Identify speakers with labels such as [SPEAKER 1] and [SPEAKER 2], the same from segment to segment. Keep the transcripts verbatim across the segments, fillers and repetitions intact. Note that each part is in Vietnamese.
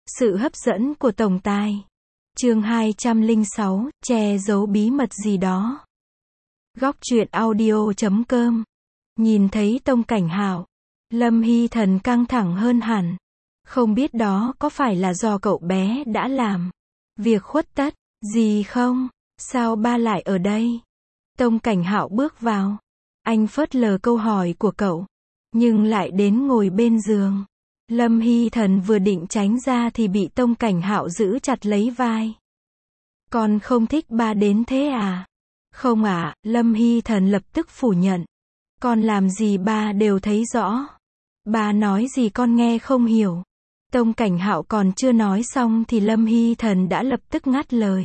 [SPEAKER 1] Sự hấp dẫn của tổng tài. Chương hai trăm lẻ sáu, che giấu bí mật gì đó. Góc truyện audio chấm com. Nhìn thấy Tông Cảnh Hạo, Lâm Hy Thần căng thẳng hơn hẳn. Không biết đó có phải là do cậu bé đã làm việc khuất tất gì không? Sao ba lại ở đây? Tông Cảnh Hạo bước vào. Anh phớt lờ câu hỏi của cậu, nhưng lại đến ngồi bên giường. Lâm Hy Thần vừa định tránh ra thì bị Tông Cảnh Hạo giữ chặt lấy vai. Con không thích ba đến thế à? Không ạ, à, Lâm Hy Thần lập tức phủ nhận. Con làm gì ba đều thấy rõ. Ba nói gì con nghe không hiểu. Tông Cảnh Hạo còn chưa nói xong thì Lâm Hy Thần đã lập tức ngắt lời.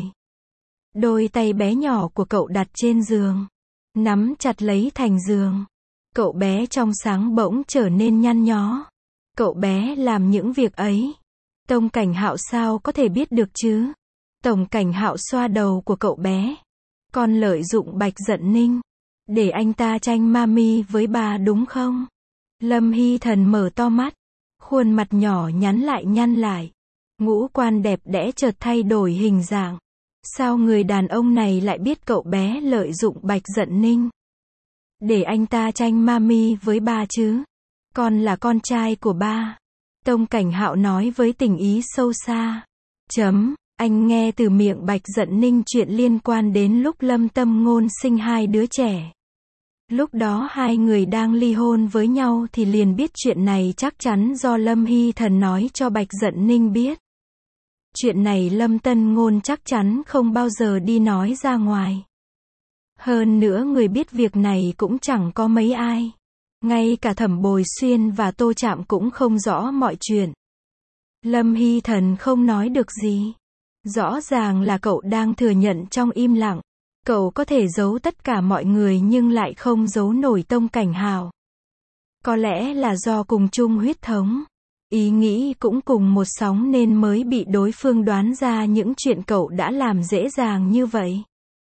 [SPEAKER 1] Đôi tay bé nhỏ của cậu đặt trên giường, nắm chặt lấy thành giường. Cậu bé trong sáng bỗng trở nên nhăn nhó. Cậu bé làm những việc ấy. Tông Cảnh Hạo sao có thể biết được chứ? Tổng Cảnh Hạo xoa đầu của cậu bé. Con lợi dụng Bạch Dận Ninh để anh ta tranh mami với bà đúng không? Lâm Hy Thần mở to mắt. Khuôn mặt nhỏ nhắn lại nhăn lại. Ngũ quan đẹp đẽ chợt thay đổi hình dạng. Sao người đàn ông này lại biết cậu bé lợi dụng Bạch Dận Ninh để anh ta tranh mami với ba chứ? Con là con trai của ba. Tông Cảnh Hạo nói với tình ý sâu xa. Chấm, anh nghe từ miệng Bạch Dận Ninh chuyện liên quan đến lúc Lâm Tâm Ngôn sinh hai đứa trẻ. Lúc đó hai người đang ly hôn với nhau thì liền biết chuyện này chắc chắn do Lâm Hy Thần nói cho Bạch Dận Ninh biết. Chuyện này Lâm Tân Ngôn chắc chắn không bao giờ đi nói ra ngoài. Hơn nữa người biết việc này cũng chẳng có mấy ai. Ngay cả Thẩm Bồi Xuyên và Tô Trạm cũng không rõ mọi chuyện. Lâm Hy Thần không nói được gì. Rõ ràng là cậu đang thừa nhận trong im lặng. Cậu có thể giấu tất cả mọi người nhưng lại không giấu nổi Tông Cảnh Hạo. Có lẽ là do cùng chung huyết thống. Ý nghĩ cũng cùng một sóng nên mới bị đối phương đoán ra những chuyện cậu đã làm dễ dàng như vậy.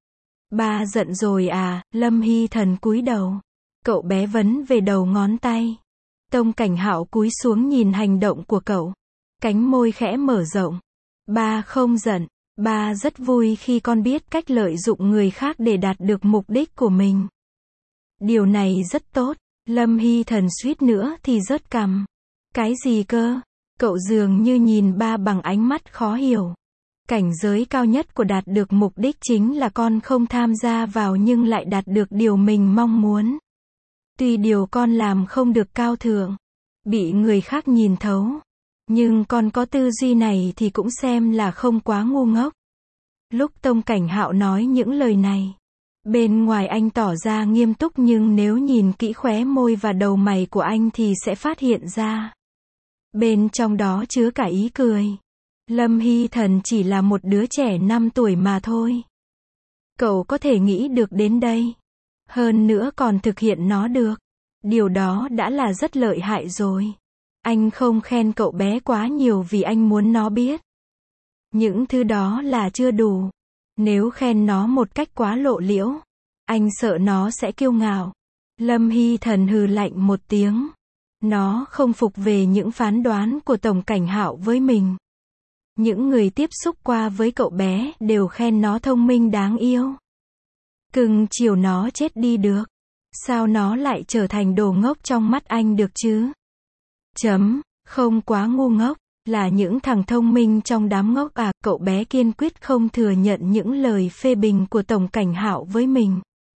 [SPEAKER 1] Ba giận rồi à? Lâm Hy Thần cúi đầu. Cậu bé vấn về đầu ngón tay. Tông Cảnh Hạo cúi xuống nhìn hành động của cậu. Cánh môi khẽ mở rộng. Ba không giận. Ba rất vui khi con biết cách lợi dụng người khác để đạt được mục đích của mình. Điều này rất tốt. Lâm Hy Thần suýt nữa thì rớt cằm. Cái gì cơ? Cậu dường như nhìn ba bằng ánh mắt khó hiểu. Cảnh giới cao nhất của đạt được mục đích chính là con không tham gia vào nhưng lại đạt được điều mình mong muốn. Tuy điều con làm không được cao thượng, bị người khác nhìn thấu, nhưng con có tư duy này thì cũng xem là không quá ngu ngốc. Lúc Tông Cảnh Hạo nói những lời này, bên ngoài anh tỏ ra nghiêm túc nhưng nếu nhìn kỹ khóe môi và đầu mày của anh thì sẽ phát hiện ra bên trong đó chứa cả ý cười. Lâm Hy Thần chỉ là một đứa trẻ năm tuổi mà thôi. Cậu có thể nghĩ được đến đây. Hơn nữa còn thực hiện nó được. Điều đó đã là rất lợi hại rồi. Anh không khen cậu bé quá nhiều vì anh muốn nó biết. Những thứ đó là chưa đủ. Nếu khen nó một cách quá lộ liễu, anh sợ nó sẽ kiêu ngạo. Lâm Hy Thần hừ lạnh một tiếng. Nó không phục về những phán đoán của Tổng Cảnh Hạo với mình. Những người tiếp xúc qua với cậu bé đều khen nó thông minh đáng yêu. Cưng chiều nó chết đi được. Sao nó lại trở thành đồ ngốc trong mắt anh được chứ? Chấm, không quá ngu ngốc, là những thằng thông minh trong đám ngốc à? Cậu bé kiên quyết không thừa nhận những lời phê bình của Tổng Cảnh Hạo với mình.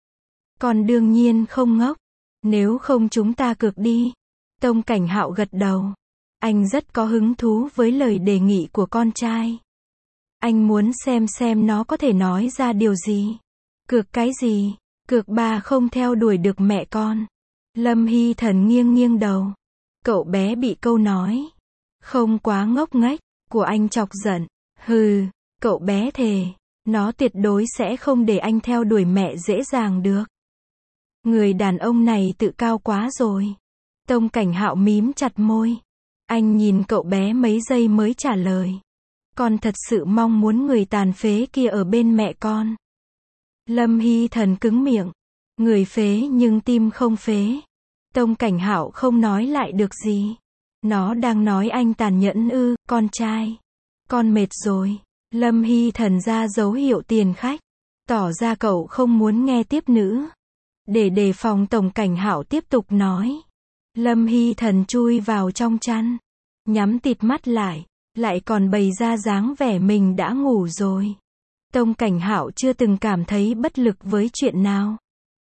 [SPEAKER 1] Còn đương nhiên không ngốc. Nếu không chúng ta cược đi. Tông Cảnh Hạo gật đầu. Anh rất có hứng thú với lời đề nghị của con trai. Anh muốn xem xem nó có thể nói ra điều gì. Cược cái gì? Cược ba không theo đuổi được mẹ con. Lâm Hy Thần nghiêng nghiêng đầu. Cậu bé bị câu nói không quá ngốc nghếch của anh chọc giận. Hừ, cậu bé thề, nó tuyệt đối sẽ không để anh theo đuổi mẹ dễ dàng được. Người đàn ông này tự cao quá rồi. Tông Cảnh Hạo mím chặt môi. Anh nhìn cậu bé mấy giây mới trả lời. Con thật sự mong muốn người tàn phế kia ở bên mẹ con. Lâm Hy Thần cứng miệng. Người phế nhưng tim không phế. Tông Cảnh Hạo không nói lại được gì. Nó đang nói anh tàn nhẫn ư? Con trai Con mệt rồi. Lâm Hy Thần ra dấu hiệu tiền khách. Tỏ ra cậu không muốn nghe tiếp nữa. Để đề phòng Tổng Cảnh Hạo tiếp tục nói. Lâm Hy Thần chui vào trong chăn. Nhắm tịt mắt lại. Lại còn bày ra dáng vẻ mình đã ngủ rồi. Tổng Cảnh Hạo chưa từng cảm thấy bất lực với chuyện nào.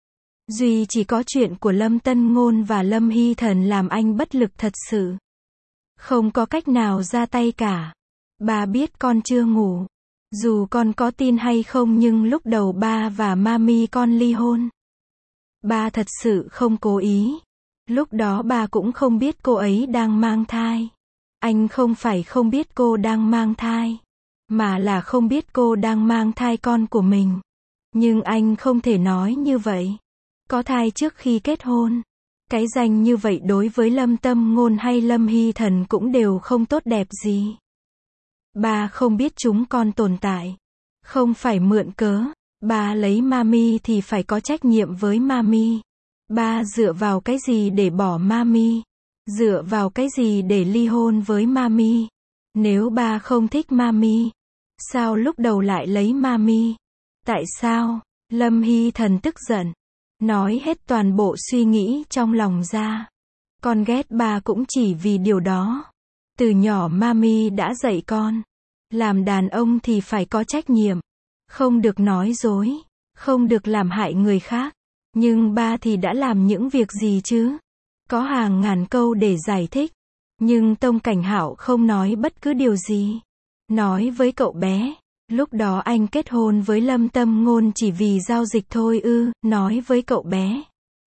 [SPEAKER 1] Duy chỉ có chuyện của Lâm Tân Ngôn và Lâm Hy Thần làm anh bất lực thật sự. Không có cách nào ra tay cả. Ba biết con chưa ngủ. Dù con có tin hay không nhưng lúc đầu ba và mami con ly hôn. Ba thật sự không cố ý. Lúc đó ba cũng không biết cô ấy đang mang thai. Anh không phải không biết cô đang mang thai. Mà là không biết cô đang mang thai con của mình. Nhưng anh không thể nói như vậy. Có thai trước khi kết hôn. Cái danh như vậy đối với Lâm Tâm Ngôn hay Lâm Hy Thần cũng đều không tốt đẹp gì. Ba không biết chúng con tồn tại. Không phải mượn cớ. Ba lấy mami thì phải có trách nhiệm với mami. Ba dựa vào cái gì để bỏ mami? Dựa vào cái gì để ly hôn với mami? Nếu ba không thích mami, sao lúc đầu lại lấy mami? Tại sao? Lâm Hy Thần tức giận. Nói hết toàn bộ suy nghĩ trong lòng ra. Con ghét ba cũng chỉ vì điều đó. Từ nhỏ mami đã dạy con. Làm đàn ông thì phải có trách nhiệm. Không được nói dối. Không được làm hại người khác. Nhưng ba thì đã làm những việc gì chứ? Có hàng ngàn câu để giải thích. Nhưng Tổng Cảnh Hạo không nói bất cứ điều gì. Nói với cậu bé. Lúc đó anh kết hôn với Lâm Tâm Ngôn chỉ vì giao dịch thôi ư, nói với cậu bé.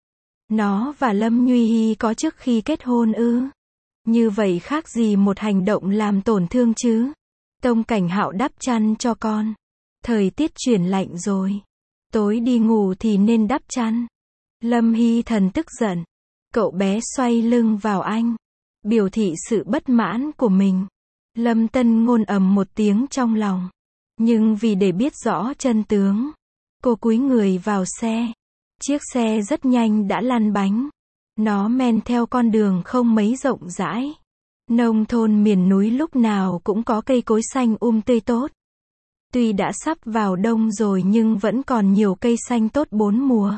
[SPEAKER 1] Nó và Lâm Nhuy Hy có trước khi kết hôn ư. Như vậy khác gì một hành động làm tổn thương chứ. Tổng Cảnh Hạo đắp chăn cho con. Thời tiết chuyển lạnh rồi. Tối đi ngủ thì nên đắp chăn. Lâm Hy Thần tức giận. Cậu bé xoay lưng vào anh. Biểu thị sự bất mãn của mình. Lâm Tân Ngôn ầm một tiếng trong lòng. Nhưng vì để biết rõ chân tướng, cô cúi người vào xe. Chiếc xe rất nhanh đã lăn bánh. Nó men theo con đường không mấy rộng rãi. Nông thôn miền núi lúc nào cũng có cây cối xanh um tươi tốt. Tuy đã sắp vào đông rồi nhưng vẫn còn nhiều cây xanh tốt bốn mùa.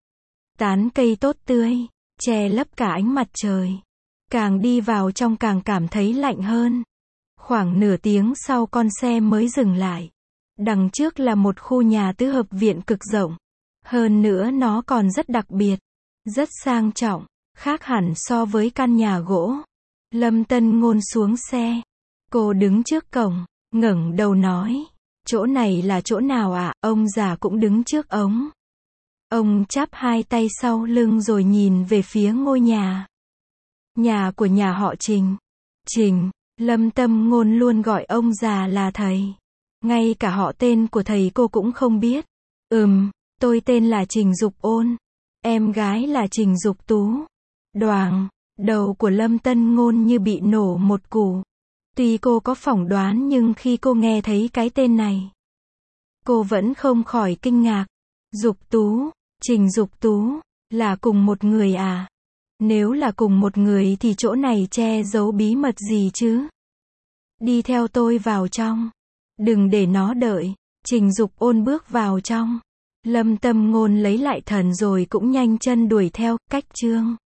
[SPEAKER 1] Tán cây tốt tươi, che lấp cả ánh mặt trời. Càng đi vào trong càng cảm thấy lạnh hơn. Khoảng nửa tiếng sau con xe mới dừng lại. Đằng trước là một khu nhà tứ hợp viện cực rộng. Hơn nữa nó còn rất đặc biệt. Rất sang trọng. Khác hẳn so với căn nhà gỗ. Lâm Tân Ngôn xuống xe. Cô đứng trước cổng. Ngẩng đầu nói. Chỗ này là chỗ nào ạ? À? Ông già cũng đứng trước ống. Ông chắp hai tay sau lưng rồi nhìn về phía ngôi nhà. Nhà của nhà họ Trình. Trình. Lâm Tâm Ngôn luôn gọi ông già là thầy. Ngay cả họ tên của thầy cô cũng không biết. Ừm, tôi tên là Trình Dục Ôn. Em gái là Trình Dục Tú. Đoàng, đầu của Lâm Tân Ngôn như bị nổ một củ. Tuy cô có phỏng đoán nhưng khi cô nghe thấy cái tên này, cô vẫn không khỏi kinh ngạc. Dục Tú, Trình Dục Tú, là cùng một người à? Nếu là cùng một người thì chỗ này che giấu bí mật gì chứ? Đi theo tôi vào trong. Đừng để nó đợi. Trình Dục Ôn bước vào trong. Lâm Tâm Ngôn lấy lại thần rồi cũng nhanh chân đuổi theo. Cách chương